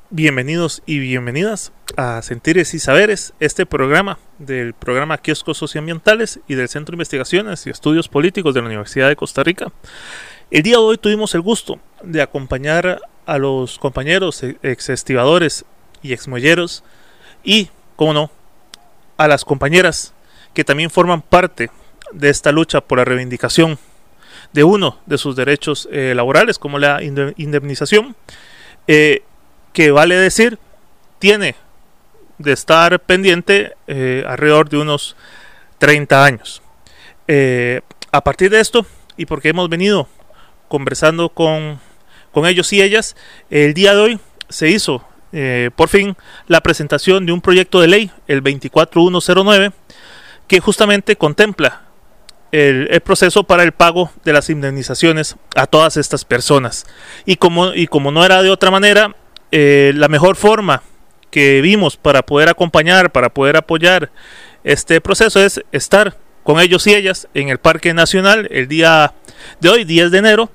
Bienvenidos y bienvenidas a Sentires y Saberes, este programa del programa Kioscos Socioambientales y del Centro de Investigaciones y Estudios Políticos de la Universidad de Costa Rica. El día de hoy tuvimos el gusto de acompañar a los compañeros exestibadores y exmuelleros y, como no, a las compañeras que también forman parte de esta lucha por la reivindicación de uno de sus derechos laborales, como la indemnización, que vale decir, tiene de estar pendiente alrededor de unos 30 años. A partir de esto, y porque hemos venido conversando con ellos y ellas, el día de hoy se hizo por fin la presentación de un proyecto de ley, el 24109, que justamente contempla el proceso para el pago de las indemnizaciones a todas estas personas. Y como no era de otra manera, la mejor forma que vimos para poder acompañar, para poder apoyar este proceso es estar con ellos y ellas en el Parque Nacional el día de hoy, 10 de enero.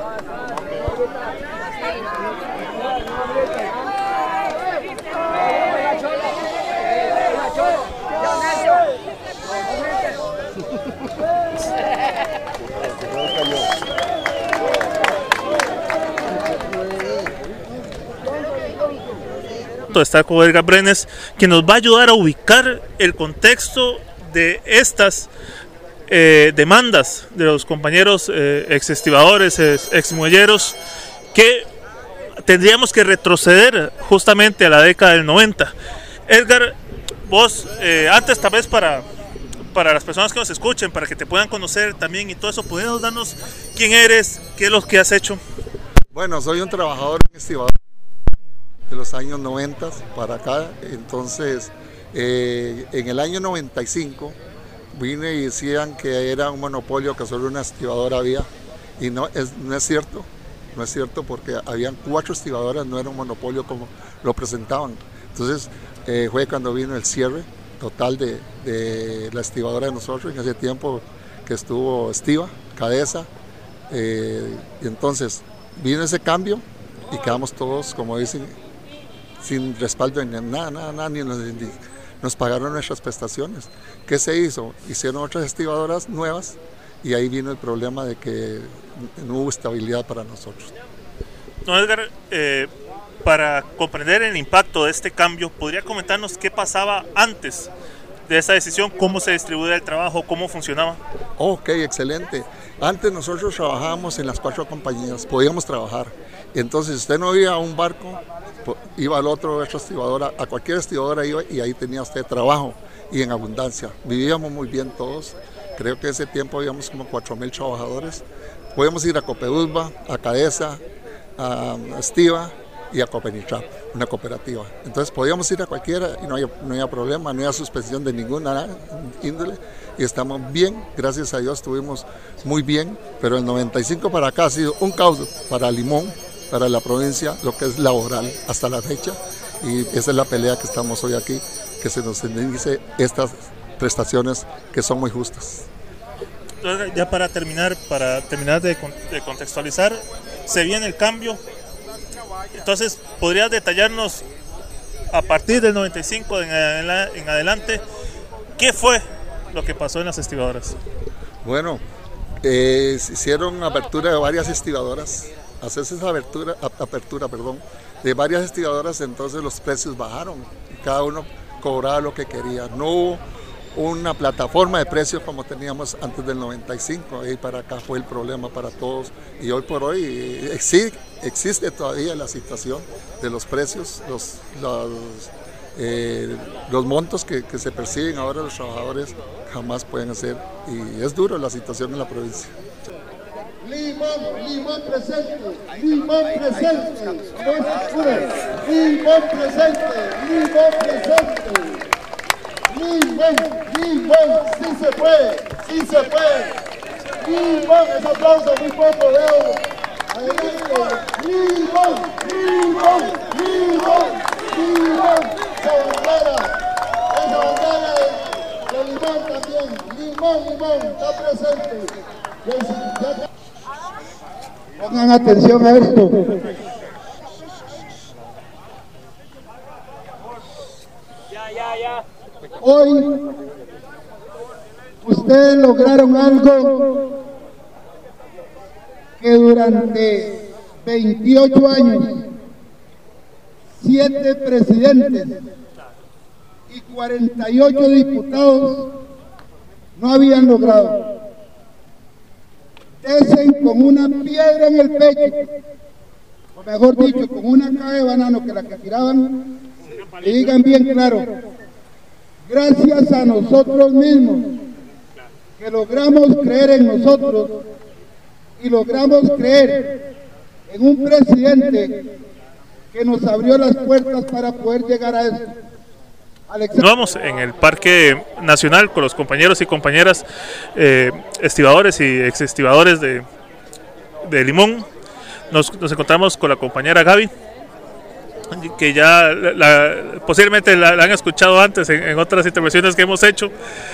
De estar con Edgar Brenes, que nos va a ayudar a ubicar el contexto de estas demandas de los compañeros exestibadores, exmuelleros, que tendríamos que retroceder justamente a la década del 90. Edgar, vos, antes tal vez para las personas que nos escuchen, para que te puedan conocer también y todo eso, ¿podrías darnos quién eres, qué es lo que has hecho? Bueno, soy un trabajador estibador de los años 90 para acá. Entonces en el año 95 vine y decían que era un monopolio, que solo una estibadora había, y no es cierto, porque habían 4 estibadoras, no era un monopolio como lo presentaban. Entonces fue cuando vino el cierre total de la estibadora de nosotros, en ese tiempo que estuvo Estiva, Cadesa, y entonces vino ese cambio y quedamos todos, como dicen, sin respaldo en nada, ni nos pagaron nuestras prestaciones. ¿Qué se hizo? Hicieron otras estibadoras nuevas y ahí vino el problema de que no hubo estabilidad para nosotros. No, Edgar, para comprender el impacto de este cambio, ¿podría comentarnos qué pasaba antes de esa decisión? ¿Cómo se distribuía el trabajo? ¿Cómo funcionaba? Ok, excelente. Antes nosotros trabajábamos en las 4 compañías, podíamos trabajar. Entonces, si usted no iba a un barco, iba al otro, a estibadora, a cualquier estibadora iba y ahí tenía usted trabajo y en abundancia. Vivíamos muy bien todos. Creo que ese tiempo habíamos como 4,000 trabajadores. Podíamos ir a Copedusva, a Cadesa, a Estiva y a Copenitrap, una cooperativa. Entonces podíamos ir a cualquiera y no había problema, no había suspensión de ninguna índole y estamos bien, gracias a Dios estuvimos muy bien, pero el 95 para acá ha sido un caos para Limón, para la provincia, lo que es laboral hasta la fecha, y esa es la pelea que estamos hoy aquí, que se nos indemnice estas prestaciones que son muy justas. Entonces, ya para terminar de contextualizar, se viene el cambio. Entonces, ¿podrías detallarnos a partir del 95 en adelante qué fue lo que pasó en las estibadoras? Bueno, se hicieron apertura de varias estibadoras, hacerse esa apertura de varias estibadoras, entonces los precios bajaron y cada uno cobraba lo que quería. No hubo una plataforma de precios como teníamos antes del 95, ahí para acá fue el problema para todos y hoy por hoy existe todavía la situación de los precios, los montos que se perciben ahora los trabajadores jamás pueden hacer y es duro la situación en la provincia. Limón presente, Limón presente, Limón presente. Limón, sí se puede. Limón, ese aplauso muy poco, veo. Adelante, Limón, esa bandera de Limón también. Limón, está presente. Pongan atención a esto. Hoy ustedes lograron algo que durante 28 años, 7 presidentes y 48 diputados no habían logrado. Desen con una piedra en el pecho, o mejor dicho, con una caja de banano que la que tiraban, y digan bien claro, gracias a nosotros mismos, que logramos creer en nosotros y logramos creer en un presidente que nos abrió las puertas para poder llegar a esto. Nos vamos en el Parque Nacional con los compañeros y compañeras estibadores y exestibadores de Limón. Nos encontramos con la compañera Gaby, que ya posiblemente la han escuchado antes en otras intervenciones que hemos hecho.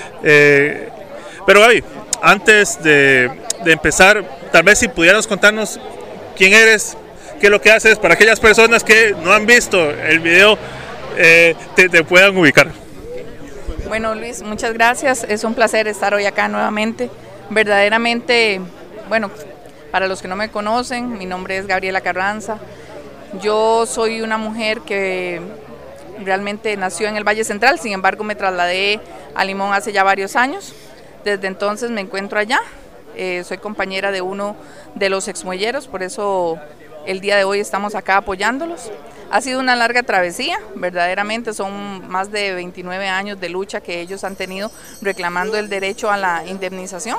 Pero Gaby, antes de empezar, tal vez si pudieras contarnos quién eres, qué es lo que haces, para aquellas personas que no han visto el video, te puedan ubicar. Bueno, Luis, muchas gracias. Es un placer estar hoy acá nuevamente. Verdaderamente, bueno, para los que no me conocen, mi nombre es Gabriela Carranza. Yo soy una mujer que realmente nació en el Valle Central, sin embargo me trasladé a Limón hace ya varios años. Desde entonces me encuentro allá. Soy compañera de uno de los exmuelleros, por eso el día de hoy estamos acá apoyándolos. Ha sido una larga travesía, verdaderamente son más de 29 años de lucha que ellos han tenido reclamando el derecho a la indemnización.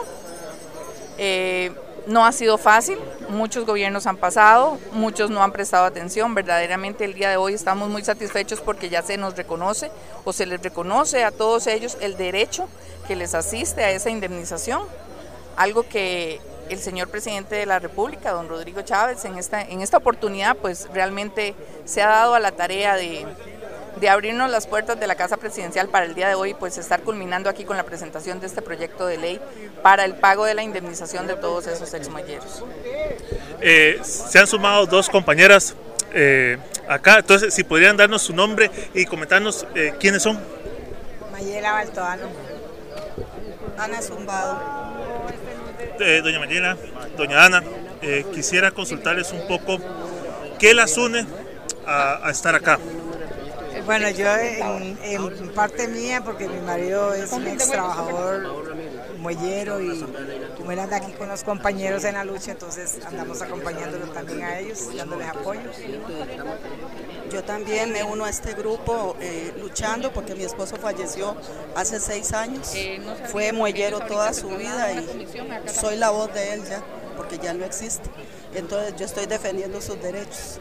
No ha sido fácil, muchos gobiernos han pasado, muchos no han prestado atención. Verdaderamente el día de hoy estamos muy satisfechos porque ya se nos reconoce o se les reconoce a todos ellos el derecho que les asiste a esa indemnización, algo que el señor presidente de la República, don Rodrigo Chávez, en esta oportunidad pues realmente se ha dado a la tarea de abrirnos las puertas de la Casa Presidencial para el día de hoy, pues estar culminando aquí con la presentación de este proyecto de ley para el pago de la indemnización de todos esos exmuelleros. Se han sumado dos compañeras acá, entonces si podrían darnos su nombre y comentarnos quiénes son. Mayela Baltoano, Ana Zumbado. Doña Mayela, doña Ana, quisiera consultarles un poco qué las une a estar acá. Bueno, yo en parte mía, porque mi marido es un ex trabajador muellero y como él anda aquí con los compañeros en la lucha, entonces andamos acompañándolos también a ellos, dándoles apoyo. Yo también me uno a este grupo luchando porque mi esposo falleció hace 6 años, fue muellero toda su vida y soy la voz de él ya, porque ya no existe, entonces yo estoy defendiendo sus derechos.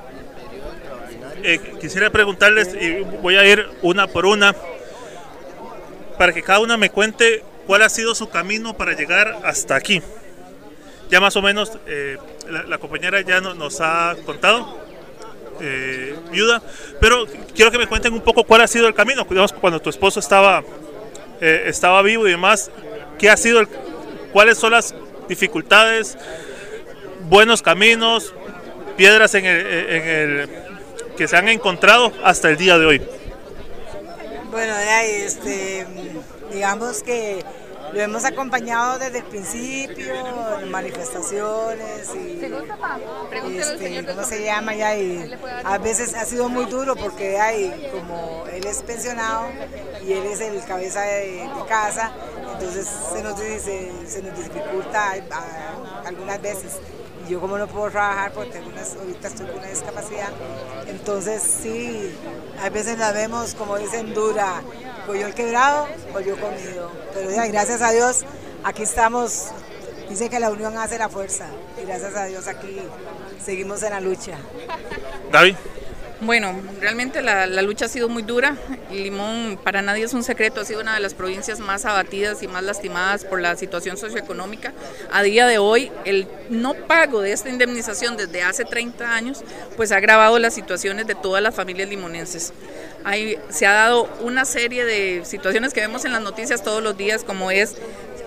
Quisiera preguntarles, y voy a ir una por una, para que cada una me cuente cuál ha sido su camino para llegar hasta aquí. Ya más o menos la compañera ya nos ha contado, viuda, pero quiero que me cuenten un poco cuál ha sido el camino, digamos, cuando tu esposo estaba vivo y demás, cuáles son las dificultades, buenos caminos, piedras que se han encontrado hasta el día de hoy. Bueno, digamos que lo hemos acompañado desde el principio, en manifestaciones y ¿cómo se llama? Y a veces ha sido muy duro porque como él es pensionado y él es el cabeza de casa, entonces se nos dificulta algunas veces. Yo como no puedo trabajar porque ahorita estoy con una discapacidad, entonces sí, a veces la vemos, como dicen, dura, pollo quebrado, pollo comido, pero ya, gracias a Dios, aquí estamos, dice que la unión hace la fuerza, y gracias a Dios aquí seguimos en la lucha. Gaby. Bueno, realmente la lucha ha sido muy dura. Limón, para nadie es un secreto, ha sido una de las provincias más abatidas y más lastimadas por la situación socioeconómica. A día de hoy, el no pago de esta indemnización desde hace 30 años, pues ha agravado las situaciones de todas las familias limonenses. Se ha dado una serie de situaciones que vemos en las noticias todos los días, como es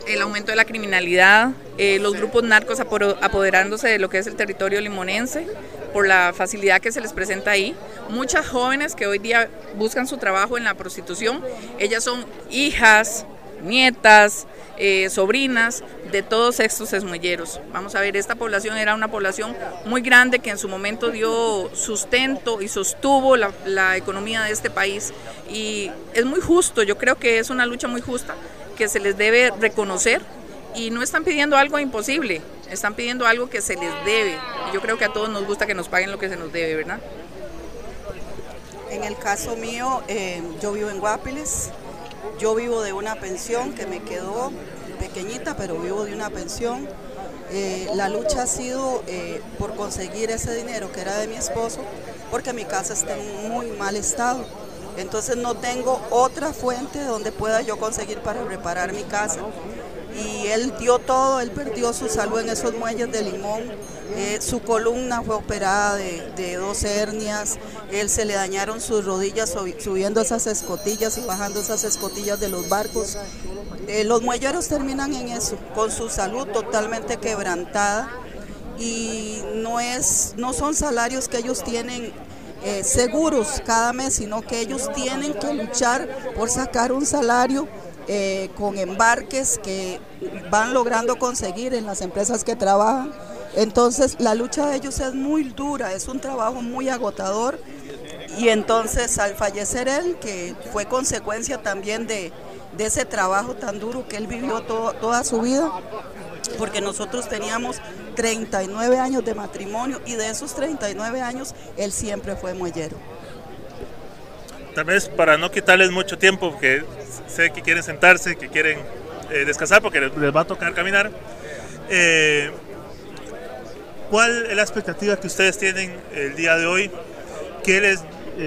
el aumento de la criminalidad, los grupos narcos apoderándose de lo que es el territorio limonense por la facilidad que se les presenta ahí. Muchas jóvenes que hoy día buscan su trabajo en la prostitución, ellas son hijas, nietas, sobrinas de todos estos esmuelleros. Vamos a ver, esta población era una población muy grande que en su momento dio sustento y sostuvo la economía de este país, y es muy justo, yo creo que es una lucha muy justa que se les debe reconocer, y no están pidiendo algo imposible, están pidiendo algo que se les debe. Yo creo que a todos nos gusta que nos paguen lo que se nos debe, ¿verdad? En el caso mío, yo vivo en Guapiles. Yo vivo de una pensión que me quedó pequeñita, pero vivo de una pensión. La lucha ha sido por conseguir ese dinero que era de mi esposo, porque mi casa está en muy mal estado. Entonces no tengo otra fuente donde pueda yo conseguir para reparar mi casa. Y él dio todo, él perdió su salud en esos muelles de Limón. Su columna fue operada de 2 hernias, él se le dañaron sus rodillas subiendo esas escotillas y bajando esas escotillas de los barcos. Los muelleros terminan en eso, con su salud totalmente quebrantada, y no son salarios que ellos tienen seguros cada mes, sino que ellos tienen que luchar por sacar un salario con embarques que van logrando conseguir en las empresas que trabajan. Entonces la lucha de ellos es muy dura, es un trabajo muy agotador, y entonces al fallecer él, que fue consecuencia también de ese trabajo tan duro que él vivió toda su vida, porque nosotros teníamos 39 años de matrimonio, y de esos 39 años él siempre fue muellero. Tal vez para no quitarles mucho tiempo, porque sé que quieren sentarse, que quieren descansar, porque les va a tocar caminar. ¿Cuál es la expectativa que ustedes tienen el día de hoy? ¿Qué les,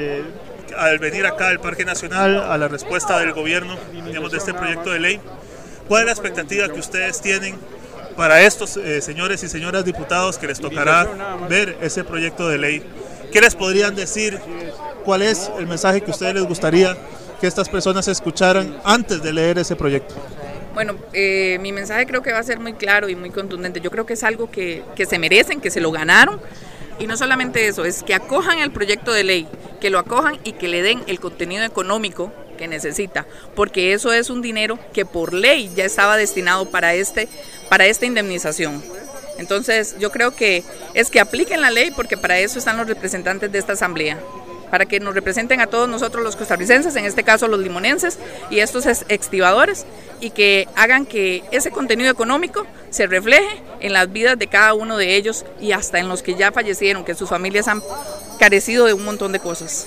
al venir acá al Parque Nacional, a la respuesta del gobierno, digamos, de este proyecto de ley, cuál es la expectativa que ustedes tienen para estos señores y señoras diputados que les tocará ver ese proyecto de ley? ¿Qué les podrían decir? ¿Cuál es el mensaje que a ustedes les gustaría que estas personas escucharan antes de leer ese proyecto? Bueno, mi mensaje creo que va a ser muy claro y muy contundente. Yo creo que es algo que se merecen, que se lo ganaron, y no solamente eso, es que acojan el proyecto de ley, que lo acojan y que le den el contenido económico que necesita, porque eso es un dinero que por ley ya estaba destinado para esta indemnización. Entonces yo creo que es que apliquen la ley, porque para eso están los representantes de esta asamblea, para que nos representen a todos nosotros los costarricenses, en este caso los limonenses y estos extibadores, y que hagan que ese contenido económico se refleje en las vidas de cada uno de ellos, y hasta en los que ya fallecieron, que sus familias han carecido de un montón de cosas.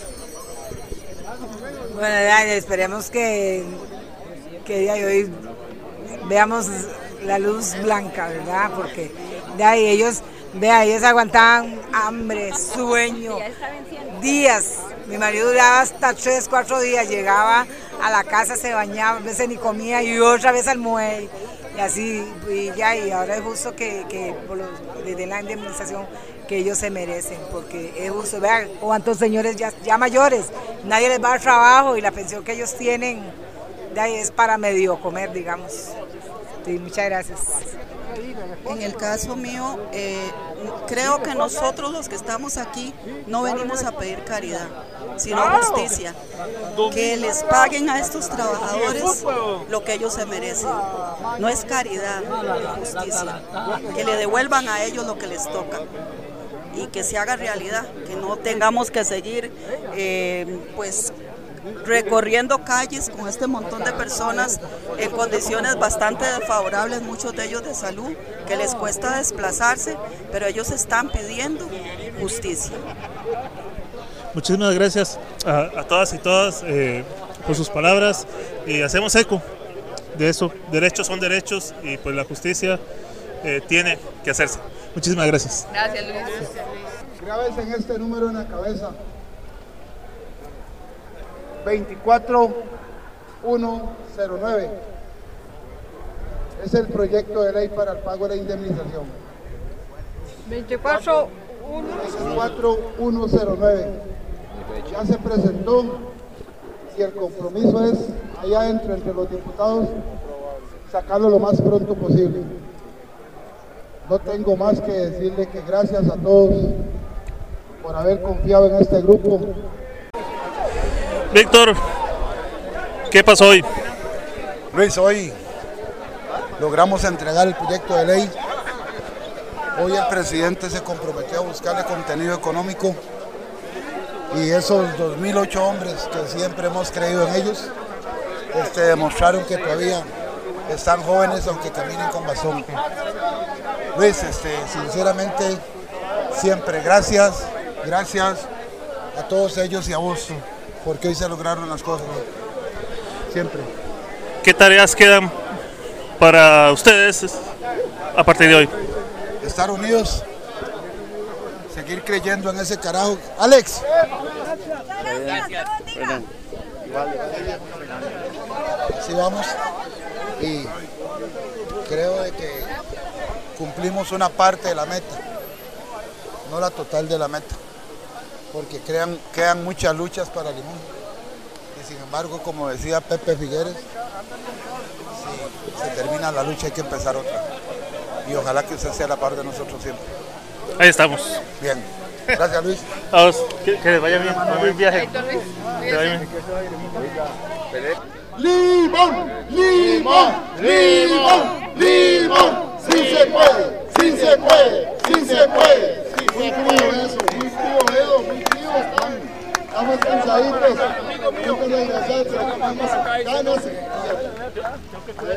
Bueno, esperemos que día de hoy veamos la luz blanca, ¿verdad? Porque de ahí ellos aguantaban hambre, sueño, días. Mi marido duraba hasta 3, 4 días, llegaba a la casa, se bañaba, a veces ni comía, y otra vez al muelle, y así, y ahora es justo que les den la indemnización que ellos se merecen, porque es justo. Vean cuántos señores ya mayores, nadie les va a dar trabajo, y la pensión que ellos tienen de ahí es para medio comer, digamos. Sí, muchas gracias. En el caso mío, creo que nosotros los que estamos aquí no venimos a pedir caridad, sino justicia. Que les paguen a estos trabajadores lo que ellos se merecen. No es caridad, es justicia. Que le devuelvan a ellos lo que les toca, y que se haga realidad, que no tengamos que seguir pues recorriendo calles con este montón de personas en condiciones bastante desfavorables, muchos de ellos de salud, que les cuesta desplazarse, pero ellos están pidiendo justicia. Muchísimas gracias a todas y todas por sus palabras, y hacemos eco de eso. Derechos son derechos, y pues la justicia tiene que hacerse. Muchísimas gracias. Gracias, Luis. Grábense en este número en la cabeza: 24109. Es el proyecto de ley para el pago de la indemnización. 24109. Ya se presentó, y el compromiso es allá entre los diputados sacarlo lo más pronto posible. No tengo más que decirle que gracias a todos por haber confiado en este grupo. Víctor, ¿qué pasó hoy? Luis, hoy logramos entregar el proyecto de ley. Hoy el presidente se comprometió a buscarle contenido económico y esos 2008 hombres que siempre hemos creído en ellos demostraron que todavía están jóvenes aunque caminen con bastón. Luis, sinceramente, siempre gracias a todos ellos y a vos, porque hoy se lograron las cosas, siempre. ¿Qué tareas quedan para ustedes a partir de hoy? Estar unidos, seguir creyendo en ese carajo. Alex. Gracias. Así vamos y creo de que cumplimos una parte de la meta, no la total de la meta, porque quedan muchas luchas para Limón y sin embargo, como decía Pepe Figueres, si se termina la lucha hay que empezar otra y ojalá que usted sea la par de nosotros siempre. Ahí estamos. Bien, gracias Luis. A vos, que les vaya bien, buen viaje. Que vaya bien. ¡Limón! ¡Limón! ¡Limón! ¡Limón! ¡Sí se puede! ¡Sí se puede! ¡Sí se puede! Sí, muy frío eso, muy frío, Edo, muy frío. Estamos cansaditos. No te regresar, pero tenemos ganas.